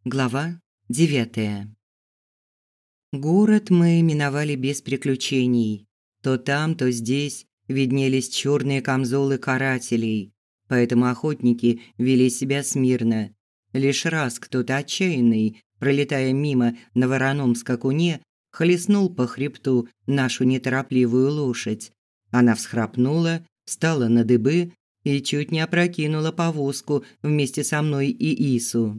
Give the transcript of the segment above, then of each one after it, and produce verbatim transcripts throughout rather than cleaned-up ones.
Глава девятая. Город мы миновали без приключений. То там, то здесь виднелись черные камзолы карателей, поэтому охотники вели себя смирно. Лишь раз кто-то отчаянный, пролетая мимо на вороном скакуне, хлестнул по хребту нашу неторопливую лошадь. Она всхрапнула, встала на дыбы и чуть не опрокинула повозку вместе со мной и Ису.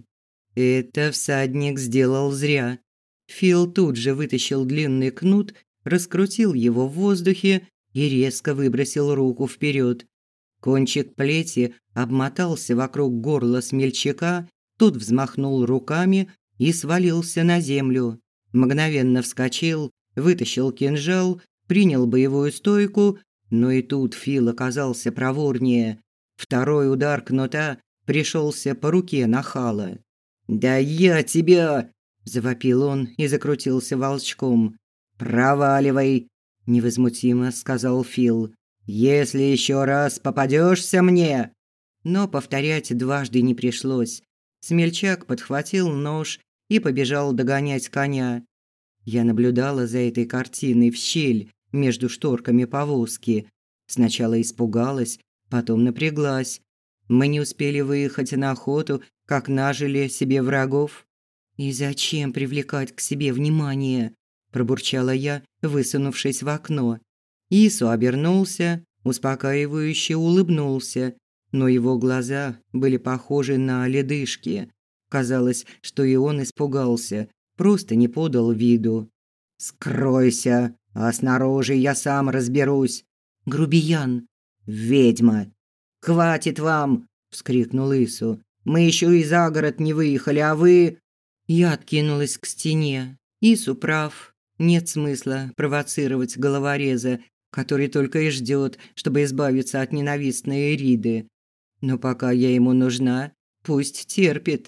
Это всадник сделал зря. Фил тут же вытащил длинный кнут, раскрутил его в воздухе и резко выбросил руку вперед. Кончик плети обмотался вокруг горла смельчака, тот взмахнул руками и свалился на землю. Мгновенно вскочил, вытащил кинжал, принял боевую стойку, но и тут Фил оказался проворнее. Второй удар кнута пришелся по руке нахала. «Да я тебя!» – завопил он и закрутился волчком. «Проваливай!» – невозмутимо сказал Фил. «Если еще раз попадешься мне!» Но повторять дважды не пришлось. Смельчак подхватил нож и побежал догонять коня. Я наблюдала за этой картиной в щель между шторками повозки. Сначала испугалась, потом напряглась. Мы не успели выехать на охоту, как нажили себе врагов. «И зачем привлекать к себе внимание?» – пробурчала я, высунувшись в окно. Ису обернулся, успокаивающе улыбнулся, но его глаза были похожи на ледышки. Казалось, что и он испугался, просто не подал виду. «Скройся, а снаружи я сам разберусь!» «Грубиян!» «Ведьма!» «Хватит вам!» – вскрикнул Ису. «Мы еще и за город не выехали, а вы...» Я откинулась к стене. Ису прав. Нет смысла провоцировать головореза, который только и ждет, чтобы избавиться от ненавистной Эриды. Но пока я ему нужна, пусть терпит.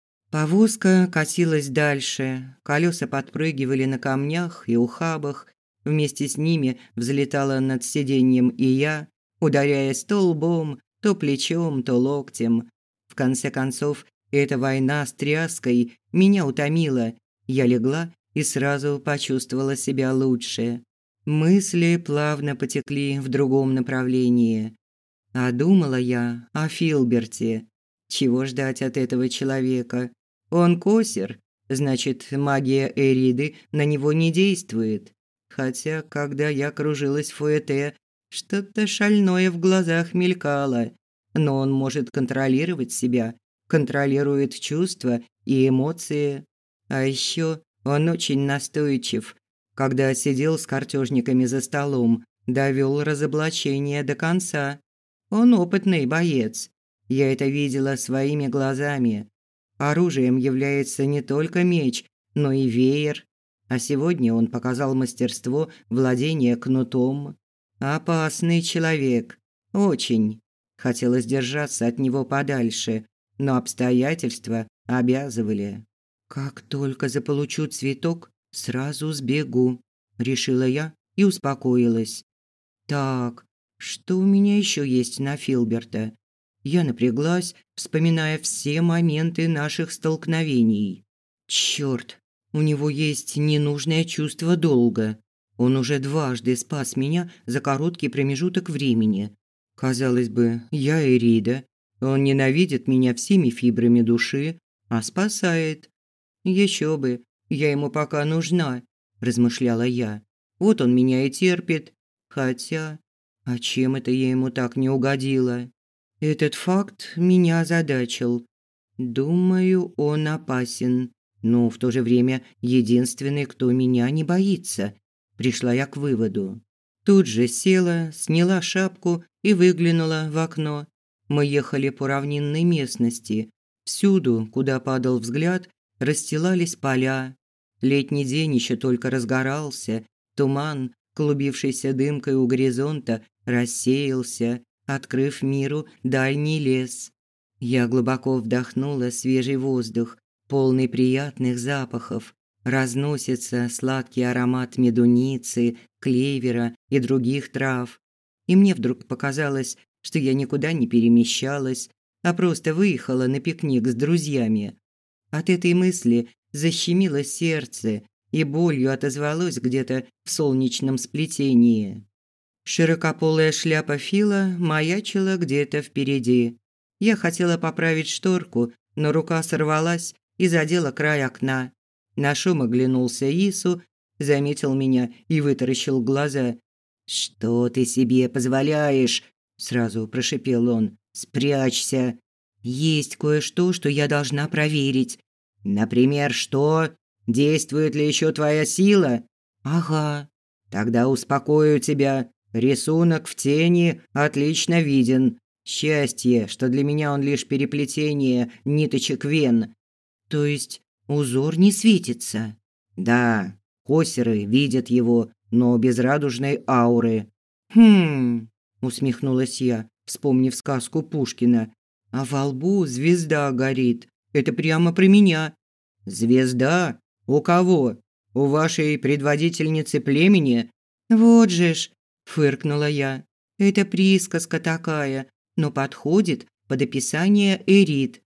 Повозка катилась дальше. Колеса подпрыгивали на камнях и ухабах. Вместе с ними взлетала над сиденьем и я, ударяясь то лбом, то плечом, то локтем. В конце концов, эта война с тряской меня утомила. Я легла и сразу почувствовала себя лучше. Мысли плавно потекли в другом направлении. А думала я о Филберте. Чего ждать от этого человека? Он косер, значит, магия Эриды на него не действует. Хотя, когда я кружилась в фуэте, что-то шальное в глазах мелькало. Но он может контролировать себя, контролирует чувства и эмоции. А еще он очень настойчив. Когда сидел с картежниками за столом, довел разоблачение до конца. Он опытный боец. Я это видела своими глазами. Оружием является не только меч, но и веер. А сегодня он показал мастерство владения кнутом. Опасный человек. Очень. Хотелось держаться от него подальше, но обстоятельства обязывали. «Как только заполучу цветок, сразу сбегу», – решила я и успокоилась. «Так, что у меня еще есть на Филберта?» Я напряглась, вспоминая все моменты наших столкновений. «Чёрт, у него есть ненужное чувство долга. Он уже дважды спас меня за короткий промежуток времени. Казалось бы, я Эрида. Он ненавидит меня всеми фибрами души, а спасает. Еще бы, я ему пока нужна», – размышляла я. «Вот он меня и терпит. Хотя, а чем это я ему так не угодила?» Этот факт меня озадачил. Думаю, он опасен, но в то же время единственный, кто меня не боится. Пришла я к выводу. Тут же села, сняла шапку и выглянула в окно. Мы ехали по равнинной местности. Всюду, куда падал взгляд, расстилались поля. Летний день еще только разгорался. Туман, клубившийся дымкой у горизонта, рассеялся, открыв миру дальний лес. Я глубоко вдохнула свежий воздух, полный приятных запахов. Разносится сладкий аромат медуницы, клевера и других трав. И мне вдруг показалось, что я никуда не перемещалась, а просто выехала на пикник с друзьями. От этой мысли защемило сердце и болью отозвалось где-то в солнечном сплетении. Широкополая шляпа Фила маячила где-то впереди. Я хотела поправить шторку, но рука сорвалась и задела край окна. На шум оглянулся Ису, заметил меня и вытаращил глаза. «Что ты себе позволяешь?» – сразу прошипел он. «Спрячься!» «Есть кое-что, что я должна проверить». «Например, что? Действует ли еще твоя сила?» «Ага». «Тогда успокою тебя. Рисунок в тени отлично виден. Счастье, что для меня он лишь переплетение ниточек вен». «То есть узор не светится?» «Да, косеры видят его, но без радужной ауры». «Хм», – усмехнулась я, вспомнив сказку Пушкина. «А во лбу звезда горит. Это прямо про меня». «Звезда? У кого? У вашей предводительницы племени?» «Вот же ж», – фыркнула я. «Это присказка такая, но подходит под описание Эрит».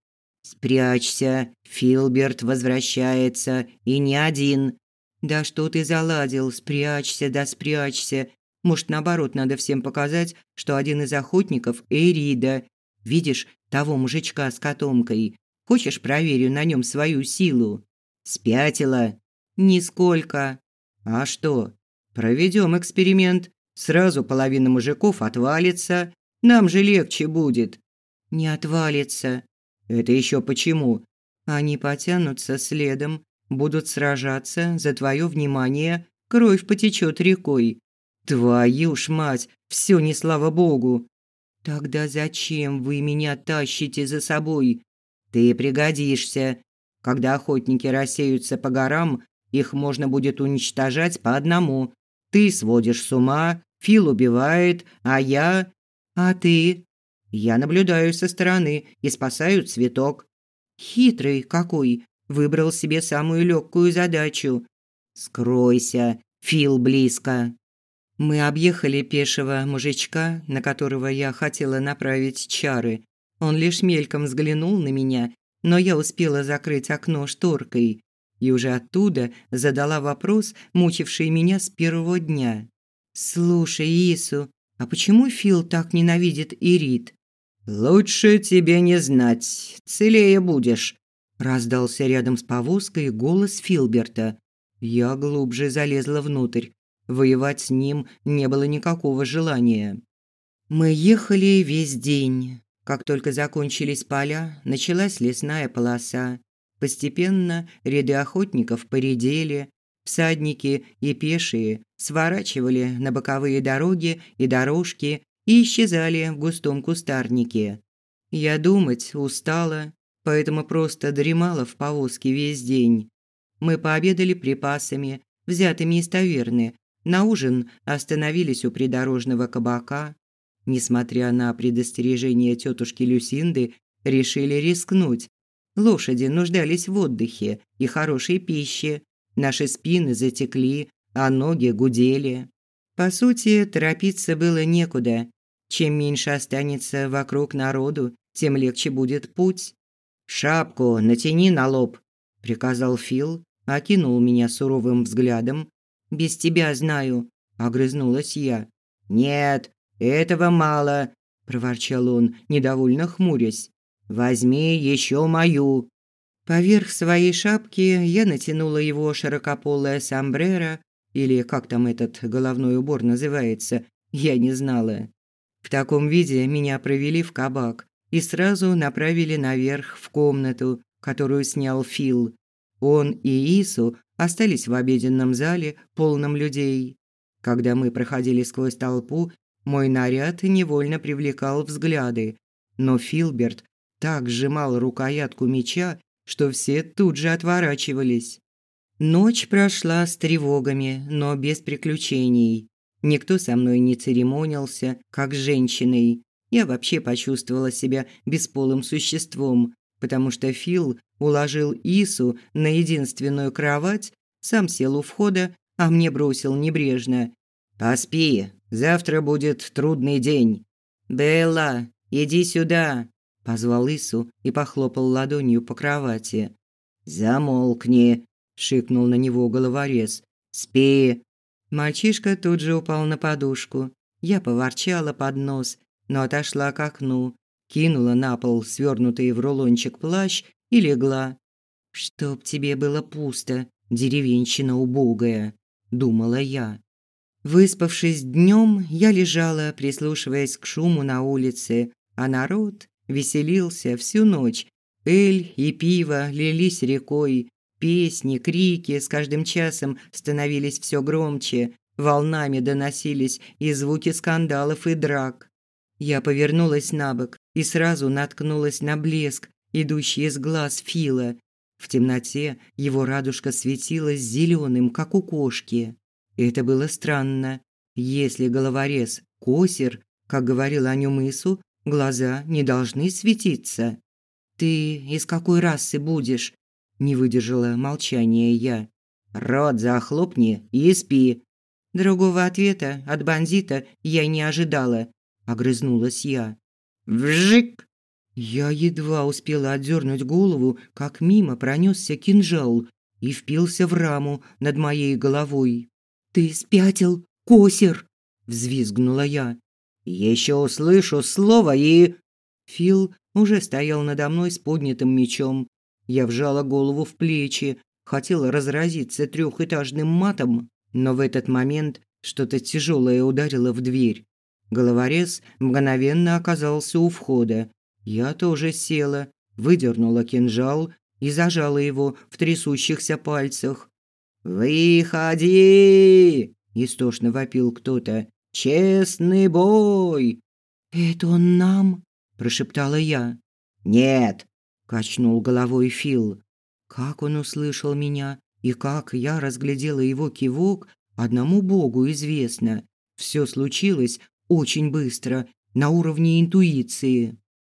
«Спрячься, Филберт возвращается, и не один». «Да что ты заладил, спрячься, да спрячься. Может, наоборот, надо всем показать, что один из охотников – Эрида. Видишь того мужичка с котомкой? Хочешь, проверю на нем свою силу?» «Спятила?» «Нисколько». «А что? Проведем эксперимент. Сразу половина мужиков отвалится. Нам же легче будет». «Не отвалится». «Это еще почему?» «Они потянутся следом, будут сражаться за твое внимание, кровь потечет рекой». «Твою ж мать, все не слава богу». «Тогда зачем вы меня тащите за собой?» «Ты пригодишься. Когда охотники рассеются по горам, их можно будет уничтожать по одному. Ты сводишь с ума, Фил убивает, а я...» «А ты?» «Я наблюдаю со стороны и спасаю цветок». «Хитрый какой! Выбрал себе самую легкую задачу». «Скройся, Фил близко». Мы объехали пешего мужичка, на которого я хотела направить чары. Он лишь мельком взглянул на меня, но я успела закрыть окно шторкой и уже оттуда задала вопрос, мучивший меня с первого дня. «Слушай, Ису, а почему Фил так ненавидит Ирит?» «Лучше тебе не знать, целее будешь», – раздался рядом с повозкой голос Филберта. Я глубже залезла внутрь. Воевать с ним не было никакого желания. Мы ехали весь день. Как только закончились поля, началась лесная полоса. Постепенно ряды охотников поредели, всадники и пешие сворачивали на боковые дороги и дорожки и исчезали в густом кустарнике. Я думать устала, поэтому просто дремала в повозке весь день. Мы пообедали припасами, взятыми из таверны. На ужин остановились у придорожного кабака. Несмотря на предостережение тетушки Люсинды, решили рискнуть. Лошади нуждались в отдыхе и хорошей пище. Наши спины затекли, а ноги гудели. По сути, торопиться было некуда. Чем меньше останется вокруг народу, тем легче будет путь. «Шапку натяни на лоб», – приказал Фил, окинул меня суровым взглядом. «Без тебя знаю», – огрызнулась я. «Нет, этого мало», – проворчал он, недовольно хмурясь. «Возьми еще мою». Поверх своей шапки я натянула его широкополое сомбреро, или как там этот головной убор называется, я не знала. В таком виде меня провели в кабак и сразу направили наверх в комнату, которую снял Фил. Он и Ису остались в обеденном зале, полном людей. Когда мы проходили сквозь толпу, мой наряд невольно привлекал взгляды, но Филберт так сжимал рукоятку меча, что все тут же отворачивались. Ночь прошла с тревогами, но без приключений. Никто со мной не церемонился, как с женщиной. Я вообще почувствовала себя бесполым существом, потому что Фил уложил Ису на единственную кровать, сам сел у входа, а мне бросил небрежно: «Поспи, завтра будет трудный день». «Белла, иди сюда», – позвал Ису и похлопал ладонью по кровати. «Замолкни», – шикнул на него головорез. «Спи». Мальчишка тут же упал на подушку. Я поворчала под нос, но отошла к окну, кинула на пол свернутый в рулончик плащ и легла. «Чтоб тебе было пусто, деревенщина убогая», – думала я. Выспавшись днем, я лежала, прислушиваясь к шуму на улице, а народ веселился всю ночь. Эль и пиво лились рекой, песни, крики с каждым часом становились все громче, волнами доносились и звуки скандалов и драк. Я повернулась набок и сразу наткнулась на блеск, идущий из глаз Фила. В темноте его радужка светилась зеленым, как у кошки. Это было странно. Если головорез – косер, как говорил о нем Ису, глаза не должны светиться. «Ты из какой расы будешь?» – не выдержала молчания я. «Рот захлопни и спи». Другого ответа от бандита я не ожидала. Огрызнулась я. «Вжик!» Я едва успела отдернуть голову, как мимо пронесся кинжал и впился в раму над моей головой. «Ты спятил, косер!» – взвизгнула я. «Еще услышу слово и...» Фил уже стоял надо мной с поднятым мечом. Я вжала голову в плечи, хотела разразиться трехэтажным матом, но в этот момент что-то тяжелое ударило в дверь. Головорез мгновенно оказался у входа. Я тоже села, выдернула кинжал и зажала его в трясущихся пальцах. «Выходи!» – истошно вопил кто-то. «Честный бой!» «Это он нам?» – прошептала я. «Нет!» – качнул головой Фил. Как он услышал меня и как я разглядела его кивок, одному Богу известно. Все случилось очень быстро, на уровне интуиции.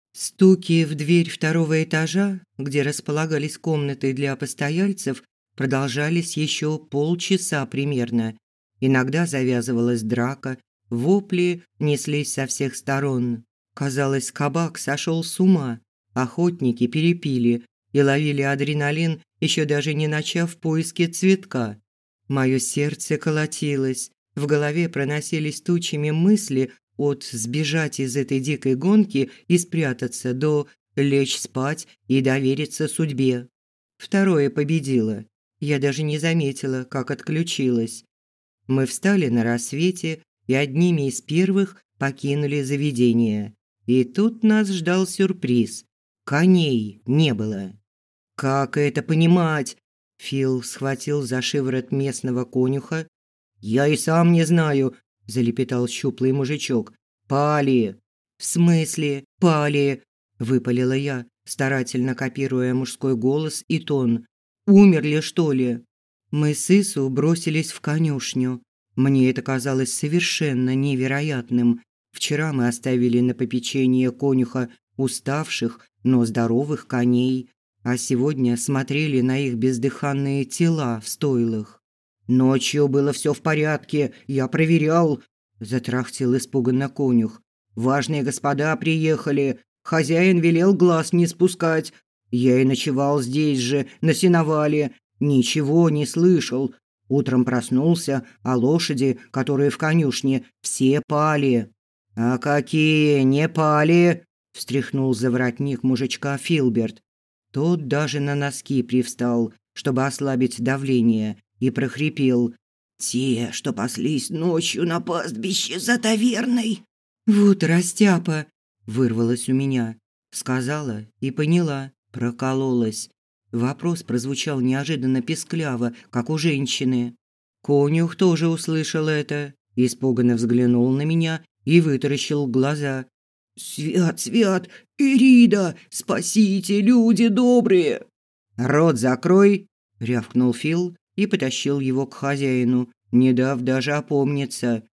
Стуки в дверь второго этажа, где располагались комнаты для постояльцев, продолжались еще полчаса примерно. Иногда завязывалась драка, вопли неслись со всех сторон. Казалось, кабак сошел с ума. Охотники перепили и ловили адреналин, еще даже не начав поиски цветка. Мое сердце колотилось, в голове проносились тучами мысли от сбежать из этой дикой гонки и спрятаться до лечь спать и довериться судьбе. Второе победило. Я даже не заметила, как отключилась. Мы встали на рассвете и одними из первых покинули заведение. И тут нас ждал сюрприз. Коней не было. «Как это понимать?» Фил схватил за шиворот местного конюха. «Я и сам не знаю», – залепетал щуплый мужичок. «Пали!» «В смысле пали?» – выпалила я, старательно копируя мужской голос и тон. «Умерли, что ли?» Мы с Ису бросились в конюшню. Мне это казалось совершенно невероятным. Вчера мы оставили на попечение конюха уставших, но здоровых коней, а сегодня смотрели на их бездыханные тела в стойлах. «Ночью было все в порядке, я проверял», – затрахтел испуганно конюх. «Важные господа приехали, хозяин велел глаз не спускать. Я и ночевал здесь же, на сеновале, ничего не слышал. Утром проснулся, а лошади, которые в конюшне, все пали». «А какие не пали?» – встряхнул за воротник мужичка Филберт. Тот даже на носки привстал, чтобы ослабить давление, и прохрипел: «Те, что паслись ночью на пастбище за таверной». «Вот растяпа!» – вырвалось у меня. Сказала и поняла, прокололась. Вопрос прозвучал неожиданно пискляво, как у женщины. Конюх тоже услышал это, испуганно взглянул на меня и вытаращил глаза. «Свят, свят, Ирида, спасите, люди добрые!» «Рот закрой!» – рявкнул Фил и потащил его к хозяину, не дав даже опомниться.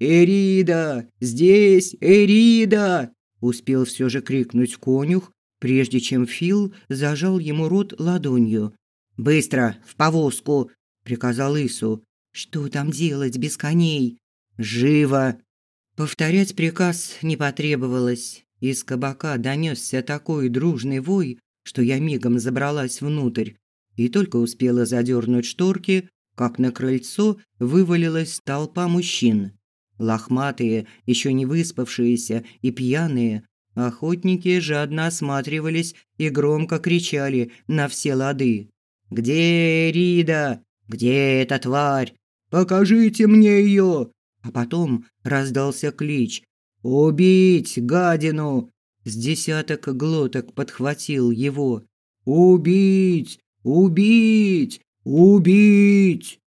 «Ирида! Здесь Ирида!» – успел все же крикнуть конюх, прежде чем Фил зажал ему рот ладонью. «Быстро, в повозку!» – приказал Ису. «Что там делать без коней?» «Живо!» Повторять приказ не потребовалось. Из кабака донесся такой дружный вой, что я мигом забралась внутрь. и только успела задернуть шторки, как на крыльцо вывалилась толпа мужчин. Лохматые, еще не выспавшиеся и пьяные, охотники жадно осматривались и громко кричали на все лады. «Где Рида? Где эта тварь? Покажите мне ее!» А потом раздался клич: «Убить гадину!» С десяток глоток подхватил его. «Убить! Убить! Убить!»